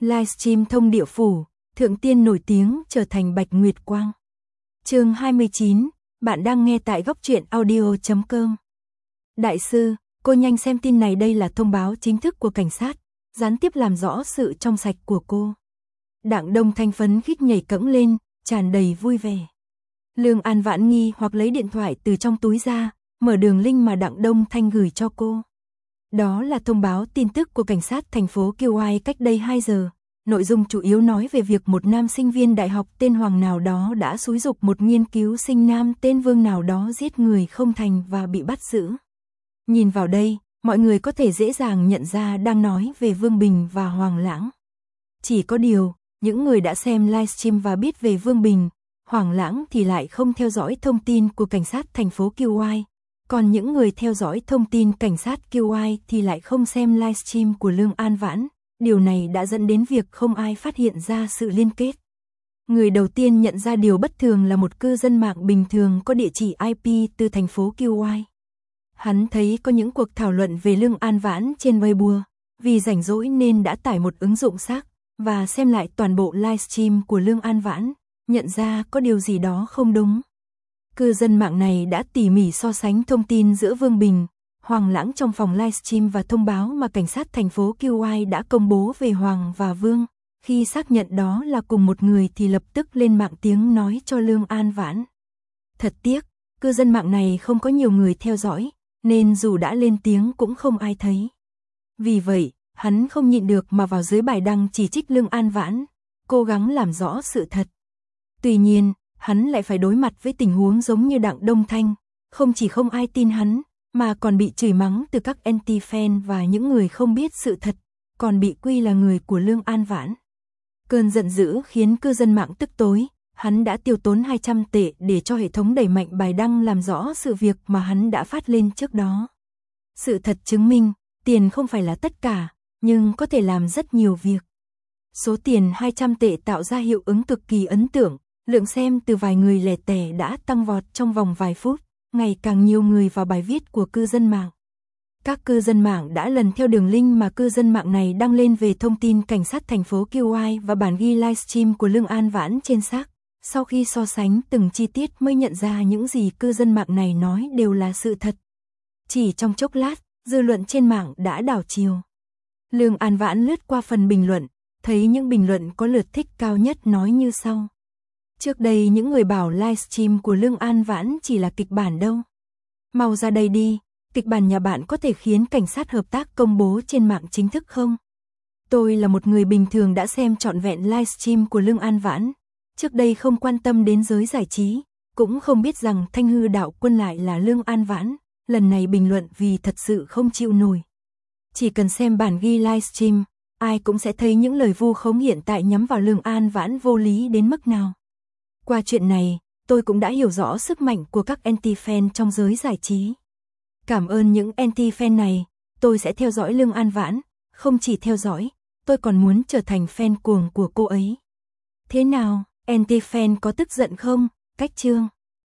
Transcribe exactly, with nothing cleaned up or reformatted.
Livestream thông địa phủ, thượng tiên nổi tiếng trở thành Bạch Nguyệt Quang. Chương hai mươi chín, bạn đang nghe tại góc truyện audio chấm com. Đại sư, cô nhanh xem tin này, đây là thông báo chính thức của cảnh sát, gián tiếp làm rõ sự trong sạch của cô. Đặng Đông Thanh phấn khích nhảy cẫng lên, tràn đầy vui vẻ. Lương An Vãn nghi hoặc lấy điện thoại từ trong túi ra, mở đường link mà Đặng Đông Thanh gửi cho cô. Đó là thông báo tin tức của cảnh sát thành phố Kiêu Ai cách đây hai giờ. Nội dung chủ yếu nói về việc một nam sinh viên đại học tên Hoàng nào đó đã xúi giục một nghiên cứu sinh nam tên Vương nào đó giết người không thành và bị bắt giữ. Nhìn vào đây, mọi người có thể dễ dàng nhận ra đang nói về Vương Bình và Hoàng Lãng. Chỉ có điều, những người đã xem livestream và biết về Vương Bình, Hoàng Lãng thì lại không theo dõi thông tin của cảnh sát thành phố Kiêu Ai. Còn những người theo dõi thông tin cảnh sát Kiêu Ai thì lại không xem livestream của Lương An Vãn. Điều này đã dẫn đến việc không ai phát hiện ra sự liên kết. Người đầu tiên nhận ra điều bất thường là một cư dân mạng bình thường có địa chỉ i pê từ thành phố Kiêu Ai. Hắn thấy có những cuộc thảo luận về Lương An Vãn trên Weibo, vì rảnh rỗi nên đã tải một ứng dụng xác và xem lại toàn bộ livestream của Lương An Vãn, nhận ra có điều gì đó không đúng. Cư dân mạng này đã tỉ mỉ so sánh thông tin giữa Vương Bình, Hoàng Lãng trong phòng livestream và thông báo mà cảnh sát thành phố Kiêu Ai đã công bố về Hoàng và Vương. Khi xác nhận đó là cùng một người thì lập tức lên mạng tiếng nói cho Lương An Vãn. Thật tiếc, cư dân mạng này không có nhiều người theo dõi, nên dù đã lên tiếng cũng không ai thấy. Vì vậy, hắn không nhịn được mà vào dưới bài đăng chỉ trích Lương An Vãn, cố gắng làm rõ sự thật. Tuy nhiên, hắn lại phải đối mặt với tình huống giống như Đặng Đông Thanh, không chỉ không ai tin hắn, mà còn bị chửi mắng từ các anti-fan và những người không biết sự thật, còn bị quy là người của Lương An Vãn. Cơn giận dữ khiến cư dân mạng tức tối, hắn đã tiêu tốn hai trăm tệ để cho hệ thống đẩy mạnh bài đăng làm rõ sự việc mà hắn đã phát lên trước đó. Sự thật chứng minh, tiền không phải là tất cả, nhưng có thể làm rất nhiều việc. Số tiền hai trăm tệ tạo ra hiệu ứng cực kỳ ấn tượng, lượng xem từ vài người lẻ tẻ đã tăng vọt trong vòng vài phút, ngày càng nhiều người vào bài viết của cư dân mạng. Các cư dân mạng đã lần theo đường link mà cư dân mạng này đăng lên về thông tin cảnh sát thành phố Kiêu Ai và bản ghi livestream của Lương An Vãn trên xác. Sau khi so sánh từng chi tiết mới nhận ra những gì cư dân mạng này nói đều là sự thật. Chỉ trong chốc lát, dư luận trên mạng đã đảo chiều. Lương An Vãn lướt qua phần bình luận, thấy những bình luận có lượt thích cao nhất nói như sau. Trước đây những người bảo livestream của Lương An Vãn chỉ là kịch bản đâu. Mau ra đây đi, kịch bản nhà bạn có thể khiến cảnh sát hợp tác công bố trên mạng chính thức không? Tôi là một người bình thường đã xem trọn vẹn livestream của Lương An Vãn. Trước đây không quan tâm đến giới giải trí, cũng không biết rằng Thanh Hư Đạo Quân lại là Lương An Vãn. Lần này bình luận vì thật sự không chịu nổi. Chỉ cần xem bản ghi livestream, ai cũng sẽ thấy những lời vu khống hiện tại nhắm vào Lương An Vãn vô lý đến mức nào. Qua chuyện này, tôi cũng đã hiểu rõ sức mạnh của các anti-fan trong giới giải trí. Cảm ơn những anti-fan này, tôi sẽ theo dõi Lương An Vãn, không chỉ theo dõi, tôi còn muốn trở thành fan cuồng của cô ấy. Thế nào, anti-fan có tức giận không? Cách chương